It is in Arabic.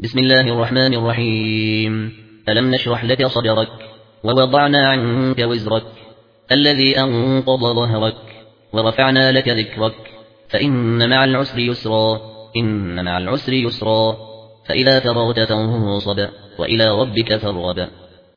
بسم الله الرحمن الرحيم. ألم نشرح لك صدرك ووضعنا عنك وزرك الذي أنقض ظهرك ورفعنا لك ذكرك فإن مع العسر يسرا إن مع العسر يسرا فإذا فرغت فانصب وإلى ربك فارغب.